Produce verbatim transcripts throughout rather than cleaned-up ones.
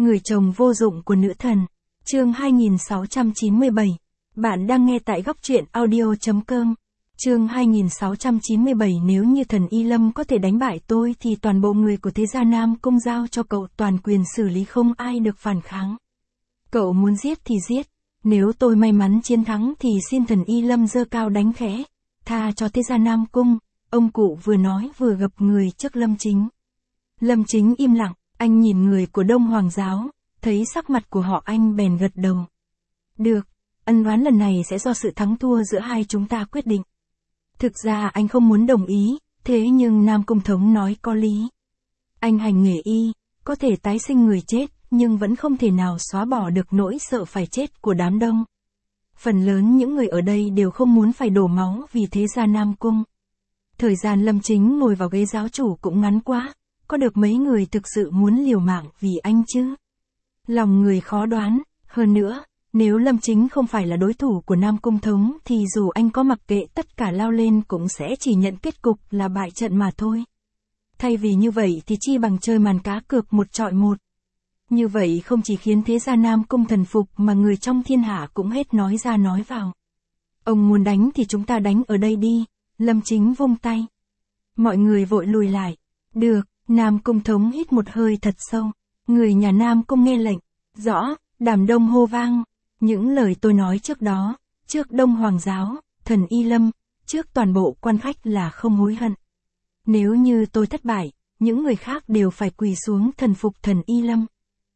Người chồng vô dụng của nữ thần. Chương hai nghìn sáu trăm chín mươi bảy. Bạn đang nghe tại góc truyện audio chấm com. Chương hai nghìn sáu trăm chín mươi bảy. Nếu như thần Y Lâm có thể đánh bại tôi thì toàn bộ người của thế gia Nam Cung giao cho cậu toàn quyền xử lý, không ai được phản kháng. Cậu muốn giết thì giết. Nếu tôi may mắn chiến thắng thì xin thần Y Lâm giơ cao đánh khẽ, tha cho thế gia Nam Cung. Ông cụ vừa nói vừa gập người trước Lâm Chính. Lâm Chính im lặng, anh nhìn người của Đông Hoàng giáo, thấy sắc mặt của họ anh bèn gật đầu. Được, ân oán lần này sẽ do sự thắng thua giữa hai chúng ta quyết định. Thực ra anh không muốn đồng ý, thế nhưng Nam Cung Thống nói có lý. Anh hành nghề y, có thể tái sinh người chết, nhưng vẫn không thể nào xóa bỏ được nỗi sợ phải chết của đám đông. Phần lớn những người ở đây đều không muốn phải đổ máu vì thế gia Nam Cung. Thời gian Lâm Chính ngồi vào ghế giáo chủ cũng ngắn quá, có được mấy người thực sự muốn liều mạng vì anh chứ? Lòng người khó đoán, hơn nữa, nếu Lâm Chính không phải là đối thủ của Nam Cung Thống thì dù anh có mặc kệ tất cả lao lên cũng sẽ chỉ nhận kết cục là bại trận mà thôi. Thay vì như vậy thì chi bằng chơi màn cá cược một chọi một. Như vậy không chỉ khiến thế gia Nam Cung thần phục mà người trong thiên hạ cũng hết nói ra nói vào. Ông muốn đánh thì chúng ta đánh ở đây đi, Lâm Chính vung tay. Mọi người vội lùi lại. Được, Nam Cung Thống hít một hơi thật sâu. Người nhà Nam Cung nghe lệnh. Rõ, Đàm Đông hô vang. Những lời tôi nói trước đó, trước Đông Hoàng giáo, thần Y Lâm, trước toàn bộ quan khách là không hối hận. Nếu như tôi thất bại, những người khác đều phải quỳ xuống thần phục thần Y Lâm.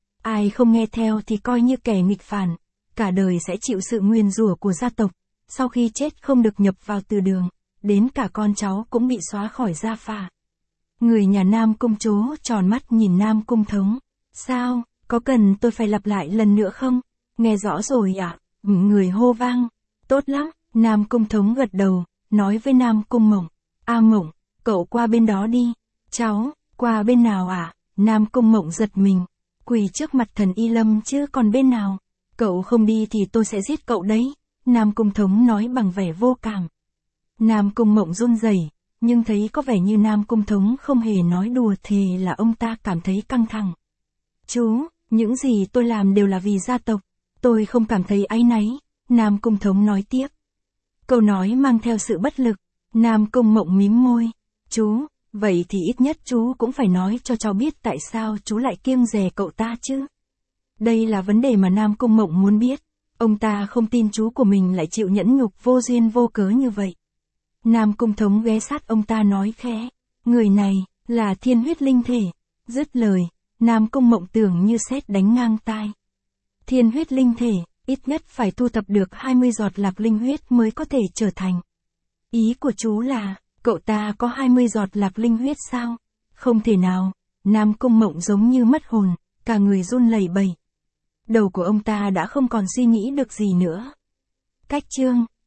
Ai không nghe theo thì coi như kẻ nghịch phản, cả đời sẽ chịu sự nguyền rủa của gia tộc, sau khi chết không được nhập vào từ đường, đến cả con cháu cũng bị xóa khỏi gia phả. Người nhà Nam Cung trố tròn mắt nhìn Nam Cung Thống. Sao, có cần tôi phải lặp lại lần nữa không? Nghe rõ rồi ạ, à? Người hô vang. Tốt lắm, Nam Cung Thống gật đầu, nói với Nam Cung Mộng. A Mộng, cậu qua bên đó đi. Cháu, qua bên nào ạ? À? Nam Cung Mộng giật mình. Quỳ trước mặt thần Y Lâm chứ còn bên nào? Cậu không đi thì tôi sẽ giết cậu đấy. Nam Cung Thống nói bằng vẻ vô cảm. Nam Cung Mộng run rẩy, nhưng thấy có vẻ như Nam Cung Thống không hề nói đùa thì là ông ta cảm thấy căng thẳng. Chú, những gì tôi làm đều là vì gia tộc, tôi không cảm thấy áy náy, Nam Cung Thống nói tiếp. Câu nói mang theo sự bất lực, Nam Cung Mộng mím môi. Chú, vậy thì ít nhất chú cũng phải nói cho cháu biết tại sao chú lại kiêng dè cậu ta chứ. Đây là vấn đề mà Nam Cung Mộng muốn biết, ông ta không tin chú của mình lại chịu nhẫn nhục vô duyên vô cớ như vậy. Nam Cung Thống ghé sát ông ta nói khẽ, người này, là thiên huyết linh thể. Dứt lời, Nam Cung Mộng tưởng như sét đánh ngang tai. Thiên huyết linh thể, ít nhất phải thu thập được hai mươi giọt lạc linh huyết mới có thể trở thành. Ý của chú là, cậu ta có hai mươi giọt lạc linh huyết sao? Không thể nào, Nam Cung Mộng giống như mất hồn, cả người run lẩy bẩy. Đầu của ông ta đã không còn suy nghĩ được gì nữa. Cách chương